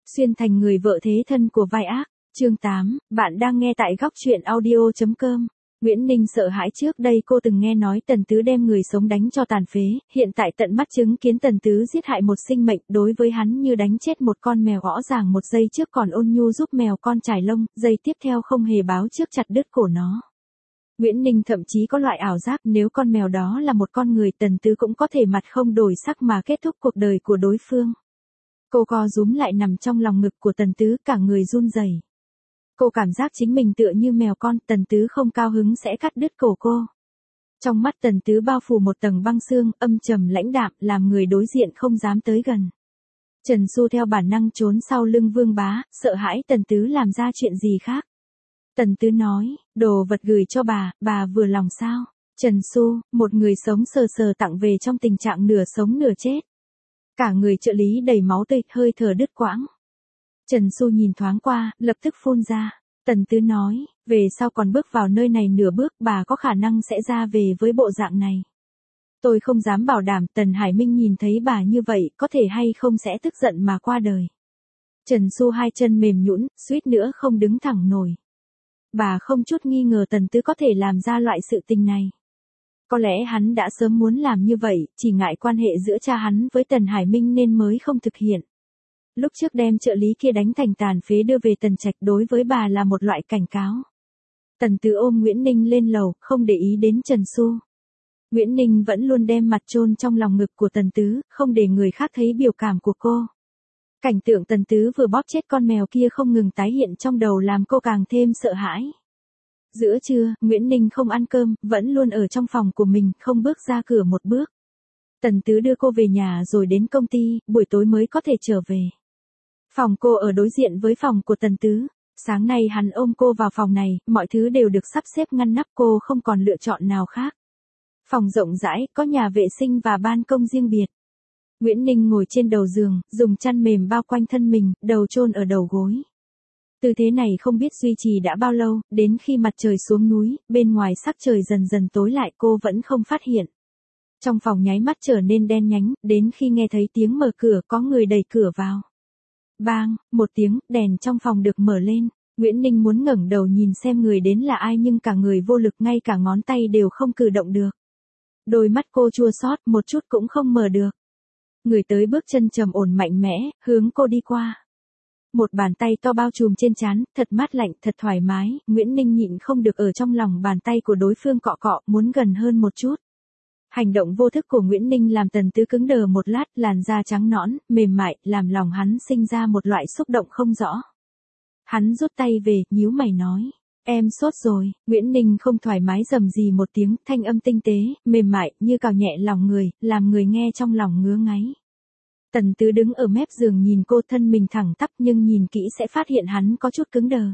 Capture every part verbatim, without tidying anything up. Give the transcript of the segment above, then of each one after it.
Xuyên thành người vợ thế thân của vai ác. Chương tám, bạn đang nghe tại góc truyện audio.com. Nguyễn Ninh sợ hãi, trước đây cô từng nghe nói Tần Tứ đem người sống đánh cho tàn phế, hiện tại tận mắt chứng kiến Tần Tứ giết hại một sinh mệnh, đối với hắn như đánh chết một con mèo. Rõ ràng một giây trước còn ôn nhu giúp mèo con chải lông, giây tiếp theo không hề báo trước chặt đứt cổ nó. Nguyễn Ninh thậm chí có loại ảo giác nếu con mèo đó là một con người, Tần Tứ cũng có thể mặt không đổi sắc mà kết thúc cuộc đời của đối phương. Cô co rúm lại nằm trong lòng ngực của Tần Tứ, cả người run rẩy. Cô cảm giác chính mình tựa như mèo con, Tần Tứ không cao hứng sẽ cắt đứt cổ cô. Trong mắt Tần Tứ bao phủ một tầng băng xương, âm trầm lãnh đạm, làm người đối diện không dám tới gần. Trần Xu theo bản năng trốn sau lưng Vương Bá, sợ hãi Tần Tứ làm ra chuyện gì khác. Tần Tứ nói, đồ vật gửi cho bà, bà vừa lòng sao? Trần Xu, một người sống sờ sờ tặng về trong tình trạng nửa sống nửa chết. Cả người trợ lý đầy máu tươi, hơi thở đứt quãng. Trần Xu nhìn thoáng qua, lập tức phun ra. Tần Tứ nói, về sau còn bước vào nơi này nửa bước, bà có khả năng sẽ ra về với bộ dạng này. Tôi không dám bảo đảm Tần Hải Minh nhìn thấy bà như vậy, có thể hay không sẽ tức giận mà qua đời. Trần Xu hai chân mềm nhũn, suýt nữa không đứng thẳng nổi. Bà không chút nghi ngờ Tần Tứ có thể làm ra loại sự tình này. Có lẽ hắn đã sớm muốn làm như vậy, chỉ ngại quan hệ giữa cha hắn với Tần Hải Minh nên mới không thực hiện. Lúc trước đem trợ lý kia đánh thành tàn phế đưa về Tần Trạch đối với bà là một loại cảnh cáo. Tần Tứ ôm Nguyễn Ninh lên lầu, không để ý đến Trần Xu. Nguyễn Ninh vẫn luôn đem mặt chôn trong lòng ngực của Tần Tứ, không để người khác thấy biểu cảm của cô. Cảnh tượng Tần Tứ vừa bóp chết con mèo kia không ngừng tái hiện trong đầu làm cô càng thêm sợ hãi. Giữa trưa, Nguyễn Ninh không ăn cơm, vẫn luôn ở trong phòng của mình, không bước ra cửa một bước. Tần Tứ đưa cô về nhà rồi đến công ty, buổi tối mới có thể trở về. Phòng cô ở đối diện với phòng của Tần Tứ. Sáng nay hắn ôm cô vào phòng này, mọi thứ đều được sắp xếp ngăn nắp, cô không còn lựa chọn nào khác. Phòng rộng rãi, có nhà vệ sinh và ban công riêng biệt. Nguyễn Ninh ngồi trên đầu giường, dùng chăn mềm bao quanh thân mình, đầu chôn ở đầu gối. Tư thế này không biết duy trì đã bao lâu, đến khi mặt trời xuống núi, bên ngoài sắc trời dần dần tối lại cô vẫn không phát hiện. Trong phòng nháy mắt trở nên đen nhánh, đến khi nghe thấy tiếng mở cửa có người đẩy cửa vào. Bang, một tiếng, đèn trong phòng được mở lên. Nguyễn Ninh muốn ngẩng đầu nhìn xem người đến là ai nhưng cả người vô lực, ngay cả ngón tay đều không cử động được. Đôi mắt cô chua xót, một chút cũng không mở được. Người tới bước chân trầm ổn mạnh mẽ, hướng cô đi qua. Một bàn tay to bao trùm trên trán, thật mát lạnh, thật thoải mái, Nguyễn Ninh nhịn không được ở trong lòng bàn tay của đối phương cọ cọ, muốn gần hơn một chút. Hành động vô thức của Nguyễn Ninh làm Tần Tứ cứng đờ một lát, làn da trắng nõn, mềm mại, làm lòng hắn sinh ra một loại xúc động không rõ. Hắn rút tay về, nhíu mày nói, em sốt rồi. Nguyễn Ninh không thoải mái rầm rì một tiếng, thanh âm tinh tế, mềm mại, như cào nhẹ lòng người, làm người nghe trong lòng ngứa ngáy. Tần Tứ đứng ở mép giường nhìn cô, thân mình thẳng tắp nhưng nhìn kỹ sẽ phát hiện hắn có chút cứng đờ.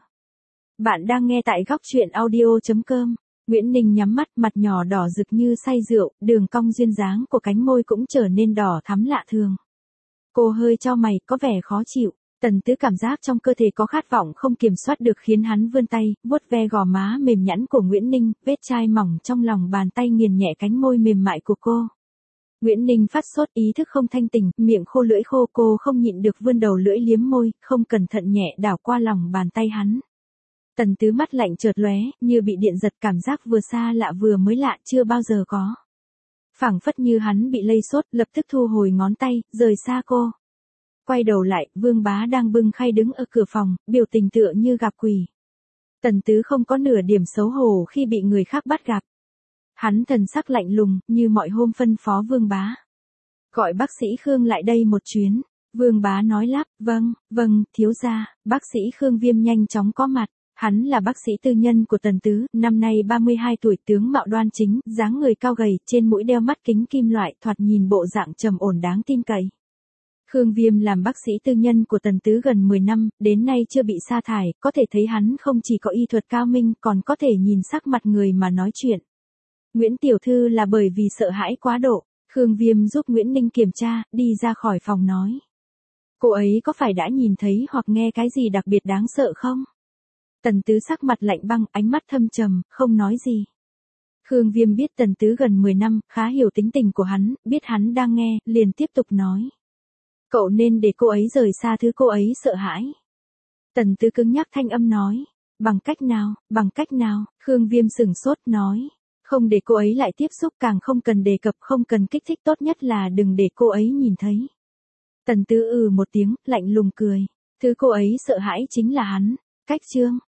Bạn đang nghe tại góc truyện audio.com. Nguyễn Ninh nhắm mắt, mặt nhỏ đỏ rực như say rượu, đường cong duyên dáng của cánh môi cũng trở nên đỏ thắm lạ thường. Cô hơi chau mày, có vẻ khó chịu. Tần Tứ cảm giác trong cơ thể có khát vọng không kiểm soát được khiến hắn vươn tay, vuốt ve gò má mềm nhẵn của Nguyễn Ninh, vết chai mỏng trong lòng bàn tay nghiền nhẹ cánh môi mềm mại của cô. Nguyễn Ninh phát sốt, ý thức không thanh tỉnh, miệng khô lưỡi khô, cô không nhịn được vươn đầu lưỡi liếm môi, không cẩn thận nhẹ đảo qua lòng bàn tay hắn. Tần Tứ mắt lạnh chợt lóe, như bị điện giật, cảm giác vừa xa lạ vừa mới lạ, chưa bao giờ có. Phảng phất như hắn bị lây sốt, lập tức thu hồi ngón tay, rời xa cô. Quay đầu lại, Vương Bá đang bưng khay đứng ở cửa phòng, biểu tình tựa như gặp quỷ. Tần Tứ không có nửa điểm xấu hổ khi bị người khác bắt gặp. Hắn thần sắc lạnh lùng, như mọi hôm phân phó Vương Bá. Gọi bác sĩ Khương lại đây một chuyến. Vương Bá nói lắp, vâng, vâng, thiếu gia. Bác sĩ Khương Viêm nhanh chóng có mặt. Hắn là bác sĩ tư nhân của Tần Tứ, năm nay ba mươi hai tuổi, tướng mạo đoan chính, dáng người cao gầy, trên mũi đeo mắt kính kim loại, thoạt nhìn bộ dạng trầm ổn đáng tin cậy. Khương Viêm làm bác sĩ tư nhân của Tần Tứ gần mười năm, đến nay chưa bị sa thải, có thể thấy hắn không chỉ có y thuật cao minh, còn có thể nhìn sắc mặt người mà nói chuyện. Nguyễn Tiểu Thư là bởi vì sợ hãi quá độ, Khương Viêm giúp Nguyễn Ninh kiểm tra, đi ra khỏi phòng nói. Cô ấy có phải đã nhìn thấy hoặc nghe cái gì đặc biệt đáng sợ không? Tần Tứ sắc mặt lạnh băng, ánh mắt thâm trầm, không nói gì. Khương Viêm biết Tần Tứ gần mười năm, khá hiểu tính tình của hắn, biết hắn đang nghe, liền tiếp tục nói. Cậu nên để cô ấy rời xa thứ cô ấy sợ hãi. Tần Tứ cứng nhắc thanh âm nói. Bằng cách nào, bằng cách nào, Khương Viêm sửng sốt nói. Không để cô ấy lại tiếp xúc, càng không cần đề cập, không cần kích thích, tốt nhất là đừng để cô ấy nhìn thấy. Tần Tứ ừ một tiếng, lạnh lùng cười. Thứ cô ấy sợ hãi chính là hắn. Cách chương